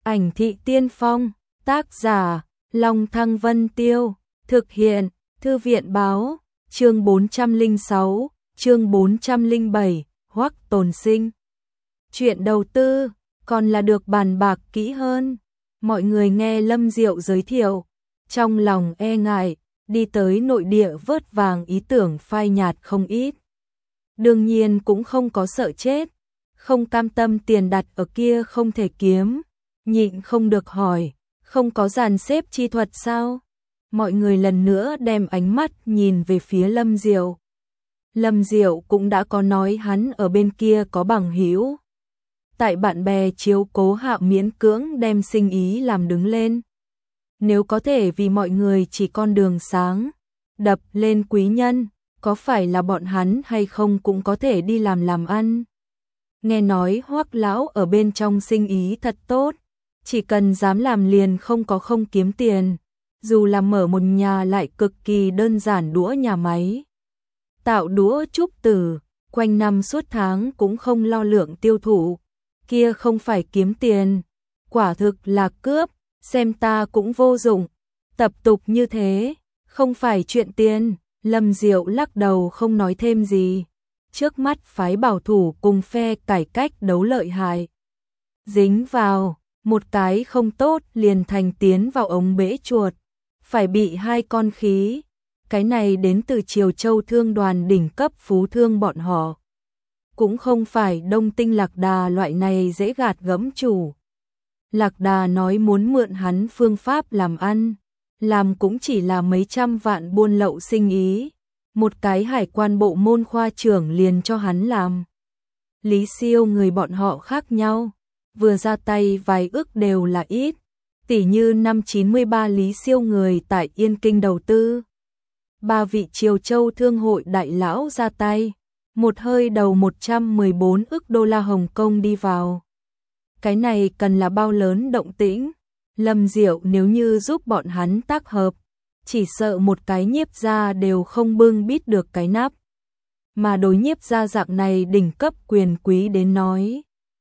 Ảnh thị tiên phong, tác giả, Long Thăng Vân Tiêu, thực hiện, Thư viện báo, chương 406, chương 407, Hoắc Tồn Sinh. Chuyện đầu tư, còn là được bàn bạc kỹ hơn. Mọi người nghe Lâm Diệu giới thiệu, trong lòng e ngại, đi tới nội địa vớt vàng ý tưởng phai nhạt không ít. Đương nhiên cũng không có sợ chết, không cam tâm tiền đặt ở kia không thể kiếm, nhịn không được hỏi, không có dàn xếp chi thuật sao? Mọi người lần nữa đem ánh mắt nhìn về phía Lâm Diệu. Lâm Diệu cũng đã có nói hắn ở bên kia có bằng hữu. Tại bạn bè chiếu cố hạ miễn cưỡng đem sinh ý làm đứng lên. Nếu có thể vì mọi người chỉ con đường sáng, đập lên quý nhân, có phải là bọn hắn hay không cũng có thể đi làm ăn. Nghe nói Hoắc lão ở bên trong sinh ý thật tốt, chỉ cần dám làm liền không kiếm tiền, dù là mở một nhà lại cực kỳ đơn giản đũa nhà máy. Tạo đũa trúc tử, quanh năm suốt tháng cũng không lo lượng tiêu thụ, kia không phải kiếm tiền, quả thực là cướp, xem ta cũng vô dụng, tập tục như thế, không phải chuyện tiền. Lâm Diệu lắc đầu không nói thêm gì. Trước mắt phái bảo thủ cùng phe cải cách đấu lợi hại. Dính vào, một cái không tốt liền thành tiến vào ống bể chuột. Phải bị hai con khí. Cái này đến từ Triều Châu thương đoàn đỉnh cấp phú thương bọn họ. Cũng không phải Đông Tinh Lạc Đà loại này dễ gạt gẫm chủ. Lạc Đà nói muốn mượn hắn phương pháp làm ăn. Làm cũng chỉ là mấy trăm vạn buôn lậu sinh ý, một cái hải quan bộ môn khoa trưởng liền cho hắn làm. Lý Siêu người bọn họ khác nhau, vừa ra tay vài ức đều là ít, tỉ như năm 93 Lý Siêu người tại Yên Kinh đầu tư. 3 vị Triều Châu thương hội đại lão ra tay, một hơi đầu 114 ức đô la Hồng Kông đi vào. Cái này cần là bao lớn động tĩnh. Lâm Diệu nếu như giúp bọn hắn tác hợp, chỉ sợ một cái nhiếp gia đều không bưng bít được cái nắp. Mà đối nhiếp gia dạng này đỉnh cấp quyền quý đến nói.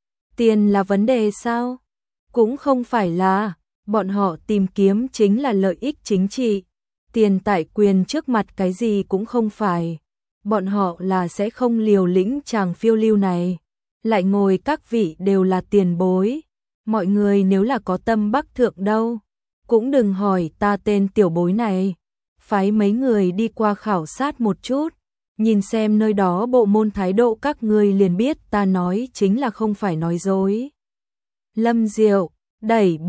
Tiền là vấn đề sao? Cũng không phải là, bọn họ tìm kiếm chính là lợi ích chính trị. Tiền tại quyền trước mặt cái gì cũng không phải. Bọn họ là sẽ không liều lĩnh chàng phiêu lưu này. Lại ngồi các vị đều là tiền bối. Mọi người nếu là có tâm bắc thượng đâu, cũng đừng hỏi ta tên tiểu bối này. Phái mấy người đi qua khảo sát một chút, nhìn xem nơi đó bộ môn thái độ các ngươi liền biết ta nói chính là không phải nói dối. Lâm Diệu, đẩy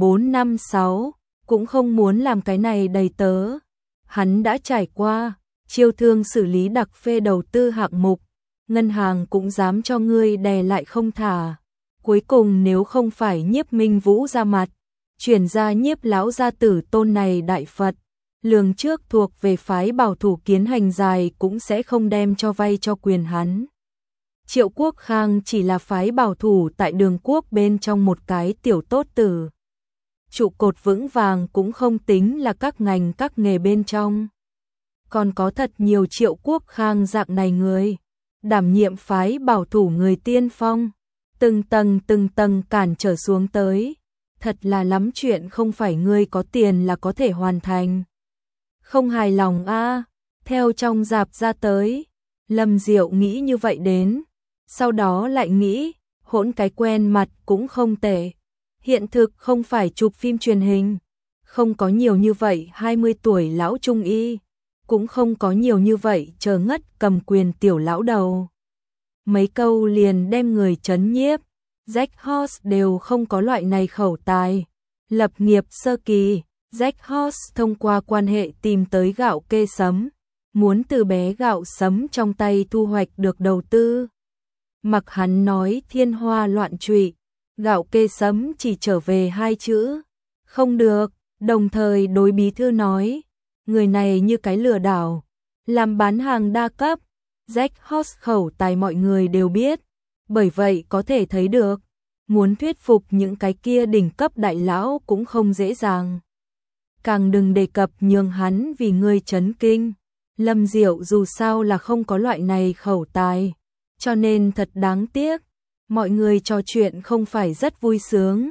456, cũng không muốn làm cái này đầy tớ. Hắn đã trải qua, chiêu thương xử lý đặc phê đầu tư hạng mục, ngân hàng cũng dám cho ngươi đè lại không thả. Cuối cùng nếu không phải Nhiếp Minh Vũ ra mặt, chuyển ra Nhiếp lão gia tử tôn này đại Phật, lường trước thuộc về phái bảo thủ kiến hành dài cũng sẽ không đem cho vay cho quyền hắn. Triệu Quốc Khang chỉ là phái bảo thủ tại Đường Quốc bên trong một cái tiểu tốt tử. Trụ cột vững vàng cũng không tính là các ngành các nghề bên trong. Còn có thật nhiều Triệu Quốc Khang dạng này người, đảm nhiệm phái bảo thủ người tiên phong. Từng tầng cản trở xuống tới, thật là lắm chuyện không phải ngươi có tiền là có thể hoàn thành. Không hài lòng a, theo trong rạp ra tới, Lâm Diệu nghĩ như vậy đến, sau đó lại nghĩ, hỗn cái quen mặt cũng không tệ. Hiện thực không phải chụp phim truyền hình, không có nhiều như vậy 20 tuổi lão trung y, cũng không có nhiều như vậy chờ ngất cầm quyền tiểu lão đầu. Mấy câu liền đem người chấn nhiếp, Jack Hoss đều không có loại này khẩu tài. Lập nghiệp sơ kỳ, Jack Hoss thông qua quan hệ tìm tới gạo kê sấm, muốn từ bé gạo sấm trong tay thu hoạch được đầu tư. Mặc hắn nói thiên hoa loạn trụy, gạo kê sấm chỉ trở về 2 chữ, không được, đồng thời đối bí thư nói, người này như cái lừa đảo, làm bán hàng đa cấp. Jack Hoss khẩu tài mọi người đều biết, bởi vậy có thể thấy được, muốn thuyết phục những cái kia đỉnh cấp đại lão cũng không dễ dàng. Càng đừng đề cập nhường hắn vì ngươi chấn kinh. Lâm Diệu dù sao là không có loại này khẩu tài, cho nên thật đáng tiếc. Mọi người trò chuyện không phải rất vui sướng,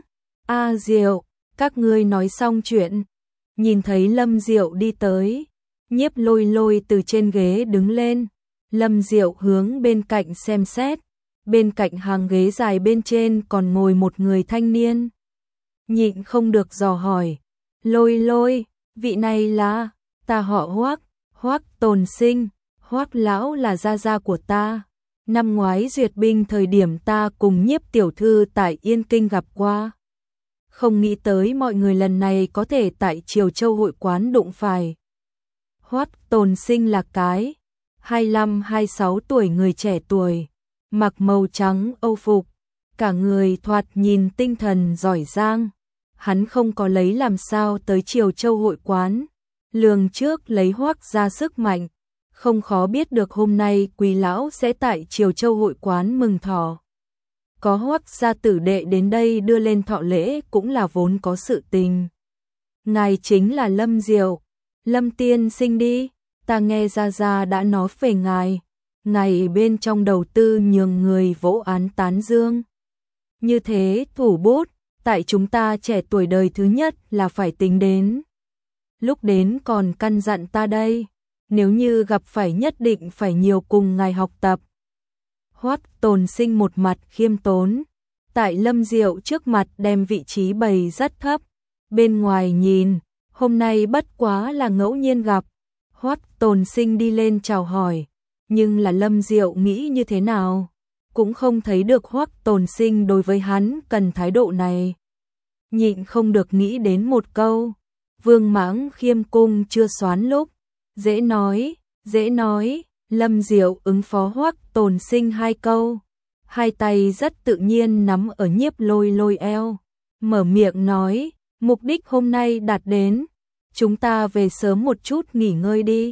A Diệu, các ngươi nói xong chuyện. Nhìn thấy Lâm Diệu đi tới, Nhiếp Lôi Lôi từ trên ghế đứng lên. Lâm Diệu hướng bên cạnh xem xét, bên cạnh hàng ghế dài bên trên còn ngồi một người thanh niên. Nhịn không được dò hỏi, Lôi Lôi, vị này là, ta họ Hoắc, Hoắc Tồn Sinh, Hoắc lão là gia gia của ta. Năm ngoái duyệt binh thời điểm ta cùng Nhiếp tiểu thư tại Yên Kinh gặp qua. Không nghĩ tới mọi người lần này có thể tại Triều Châu hội quán đụng phải. Hoắc Tồn Sinh là cái 25-26 tuổi người trẻ tuổi, mặc màu trắng âu phục, cả người thoạt nhìn tinh thần giỏi giang. Hắn không có lấy làm sao tới Triều Châu hội quán, lường trước lấy Hoắc ra sức mạnh, không khó biết được hôm nay Quý lão sẽ tại Triều Châu hội quán mừng thọ. Có Hoắc gia tử đệ đến đây đưa lên thọ lễ cũng là vốn có sự tình. Ngài chính là Lâm Diệu, Lâm tiên sinh đi, ta nghe gia gia đã nói về ngài, ngài bên trong đầu tư nhường người vỗ án tán dương. Như thế thủ bút, tại chúng ta trẻ tuổi đời thứ nhất là phải tính đến. Lúc đến còn căn dặn ta đây, nếu như gặp phải nhất định phải nhiều cùng ngài học tập. Hoắc Tồn Sinh một mặt khiêm tốn, tại Lâm Diệu trước mặt đem vị trí bày rất thấp, bên ngoài nhìn, hôm nay bất quá là ngẫu nhiên gặp. Hoắc Tồn Sinh đi lên chào hỏi, nhưng là Lâm Diệu nghĩ như thế nào, cũng không thấy được Hoắc Tồn Sinh đối với hắn cần thái độ này. Nhịn không được nghĩ đến một câu, Vương Mãng khiêm cung chưa xoán lúc, dễ nói, Lâm Diệu ứng phó Hoắc Tồn Sinh hai câu, hai tay rất tự nhiên nắm ở Nhiếp Lôi Lôi eo, mở miệng nói, mục đích hôm nay đạt đến, chúng ta về sớm một chút nghỉ ngơi đi.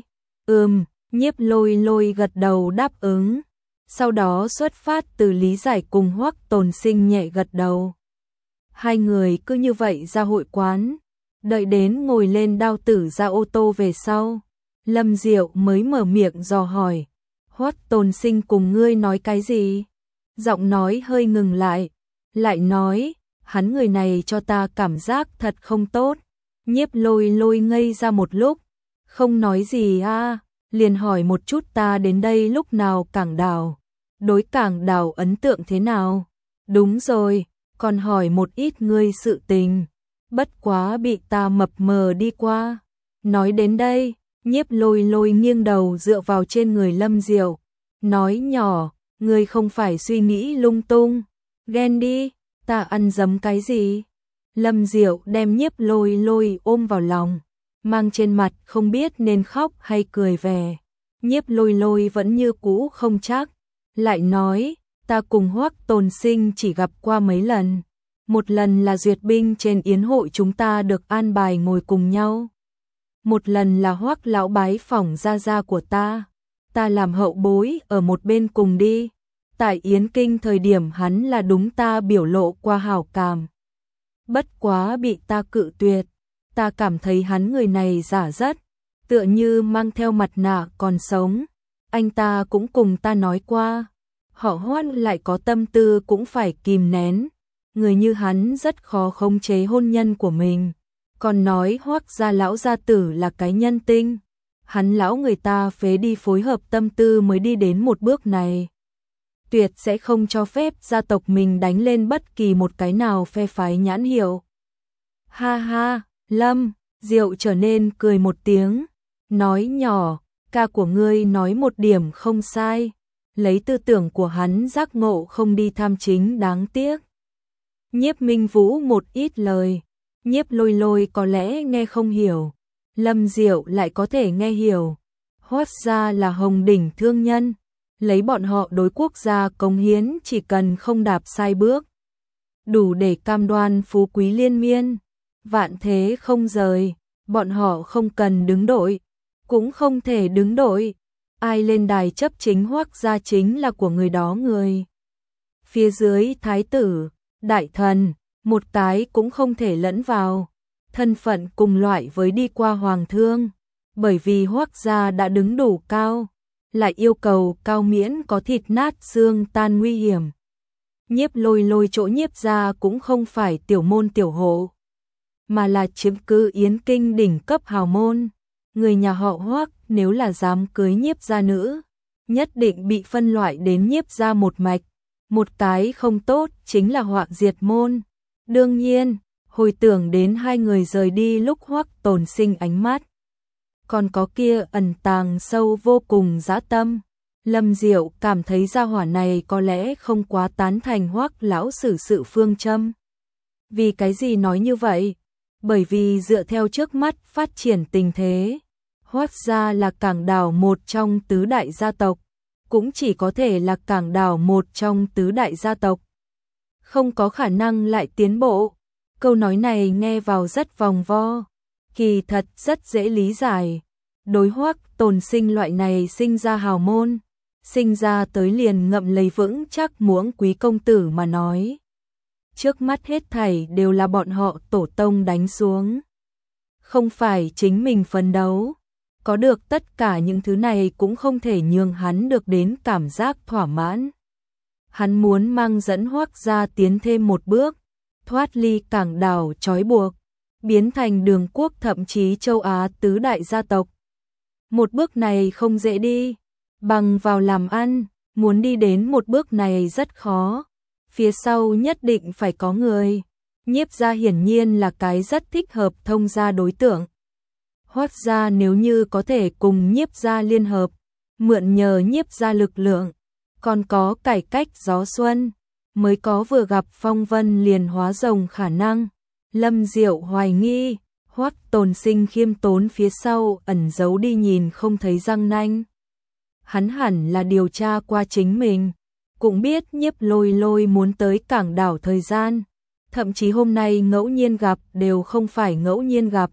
Nhiếp Lôi Lôi gật đầu đáp ứng, sau đó xuất phát từ lý giải cùng Hoắc Tồn Sinh nhẹ gật đầu. Hai người cứ như vậy ra hội quán, đợi đến ngồi lên đao tử ra ô tô về sau, Lâm Diệu mới mở miệng dò hỏi, Hoắc Tồn Sinh cùng ngươi nói cái gì? Giọng nói hơi ngừng lại nói, hắn người này cho ta cảm giác thật không tốt. Nhiếp Lôi Lôi ngây ra một lúc, không nói gì liền hỏi một chút ta đến đây lúc nào Cảng Đào, đối Cảng Đào ấn tượng thế nào? Đúng rồi, còn hỏi một ít ngươi sự tình, bất quá bị ta mập mờ đi qua. Nói đến đây, Nhiếp Lôi Lôi nghiêng đầu dựa vào trên người Lâm Diệu, nói nhỏ, ngươi không phải suy nghĩ lung tung, ghen đi, ta ăn dấm cái gì? Lâm Diệu đem Nhiếp Lôi Lôi ôm vào lòng, mang trên mặt không biết nên khóc hay cười về. Nhiếp Lôi Lôi vẫn như cũ không chắc, lại nói, ta cùng Hoắc Tồn Sinh chỉ gặp qua mấy lần. Một lần là duyệt binh trên yến hội chúng ta được an bài ngồi cùng nhau. Một lần là Hoắc lão bái phỏng gia gia của ta làm hậu bối ở một bên cùng đi. Tại Yến Kinh thời điểm hắn là đúng ta biểu lộ qua hảo cảm. Bất quá bị ta cự tuyệt, ta cảm thấy hắn người này giả rất, tựa như mang theo mặt nạ còn sống. Anh ta cũng cùng ta nói qua, họ Hoắc lại có tâm tư cũng phải kìm nén. Người như hắn rất khó khống chế hôn nhân của mình. Còn nói Hoắc gia lão gia tử là cái nhân tinh, hắn lão người ta phế đi phối hợp tâm tư mới đi đến một bước này. Tuyệt sẽ không cho phép gia tộc mình đánh lên bất kỳ một cái nào phe phái nhãn hiệu. Ha ha, Lâm Diệu trở nên cười một tiếng, nói nhỏ, ca của ngươi nói một điểm không sai, lấy tư tưởng của hắn giác ngộ không đi tham chính đáng tiếc. Nhiếp Minh Vũ một ít lời, Nhiếp Lôi Lôi có lẽ nghe không hiểu, Lâm Diệu lại có thể nghe hiểu. Hoắc gia là hồng đỉnh thương nhân, lấy bọn họ đối quốc gia cống hiến chỉ cần không đạp sai bước, đủ để cam đoan phú quý liên miên, vạn thế không rời, bọn họ không cần đứng đội, cũng không thể đứng đội. Ai lên đài chấp chính Hoắc gia chính là của người đó người. Phía dưới thái tử, đại thần, một cái cũng không thể lẫn vào, thân phận cùng loại với đi qua hoàng thương, bởi vì Hoắc gia đã đứng đủ cao, lại yêu cầu cao miễn có thịt nát xương tan nguy hiểm. Nhiếp Lôi Lôi chỗ Nhiếp gia cũng không phải tiểu môn tiểu hộ, mà là chiếm cứ Yến Kinh đỉnh cấp hào môn. Người nhà họ Hoắc nếu là dám cưới Nhiếp gia nữ, nhất định bị phân loại đến Nhiếp gia một mạch. Một cái không tốt chính là họa diệt môn. Đương nhiên, hồi tưởng đến hai người rời đi lúc Hoắc Tồn Sinh ánh mắt, còn có kia ẩn tàng sâu vô cùng dã tâm. Lâm Diệu cảm thấy gia hỏa này có lẽ không quá tán thành Hoắc lão xử sự phương châm. Vì cái gì nói như vậy? Bởi vì dựa theo trước mắt phát triển tình thế, Hoắc gia là Cảng Đảo một trong tứ đại gia tộc, cũng chỉ có thể là Cảng Đảo một trong tứ đại gia tộc, không có khả năng lại tiến bộ. Câu nói này nghe vào rất vòng vo, kỳ thật rất dễ lý giải. Đối Hoắc Tồn Sinh loại này sinh ra hào môn, sinh ra tới liền ngậm lấy vững chắc muỗng quý công tử mà nói, trước mắt hết thảy đều là bọn họ tổ tông đánh xuống. Không phải chính mình phấn đấu, có được tất cả những thứ này cũng không thể nhường hắn được đến cảm giác thỏa mãn. Hắn muốn mang dẫn Hoắc gia tiến thêm một bước, thoát ly Cảng Đảo trói buộc, biến thành Đường quốc thậm chí châu Á tứ đại gia tộc. Một bước này không dễ đi, bằng vào làm ăn, muốn đi đến một bước này rất khó. Phía sau nhất định phải có người. Nhiếp gia hiển nhiên là cái rất thích hợp thông gia đối tượng. Hoắc gia nếu như có thể cùng Nhiếp gia liên hợp, mượn nhờ Nhiếp gia lực lượng, còn có cải cách gió xuân, mới có vừa gặp phong vân liền hóa rồng khả năng. Lâm Diệu hoài nghi, Hoắc Tồn Sinh khiêm tốn phía sau ẩn giấu đi nhìn không thấy răng nanh. Hắn hẳn là điều tra qua chính mình, cũng biết Nhiếp Lôi Lôi muốn tới Cảng Đảo thời gian, thậm chí hôm nay ngẫu nhiên gặp đều không phải ngẫu nhiên gặp,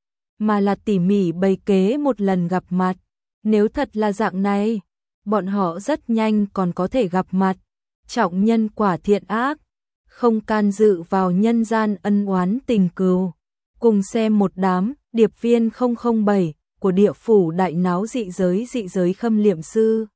mà là tỉ mỉ bày kế một lần gặp mặt. Nếu thật là dạng này, bọn họ rất nhanh còn có thể gặp mặt, trọng nhân quả thiện ác, không can dự vào nhân gian ân oán tình cừu. Cùng xem một đám điệp viên 007 của địa phủ đại náo dị giới khâm liệm sư.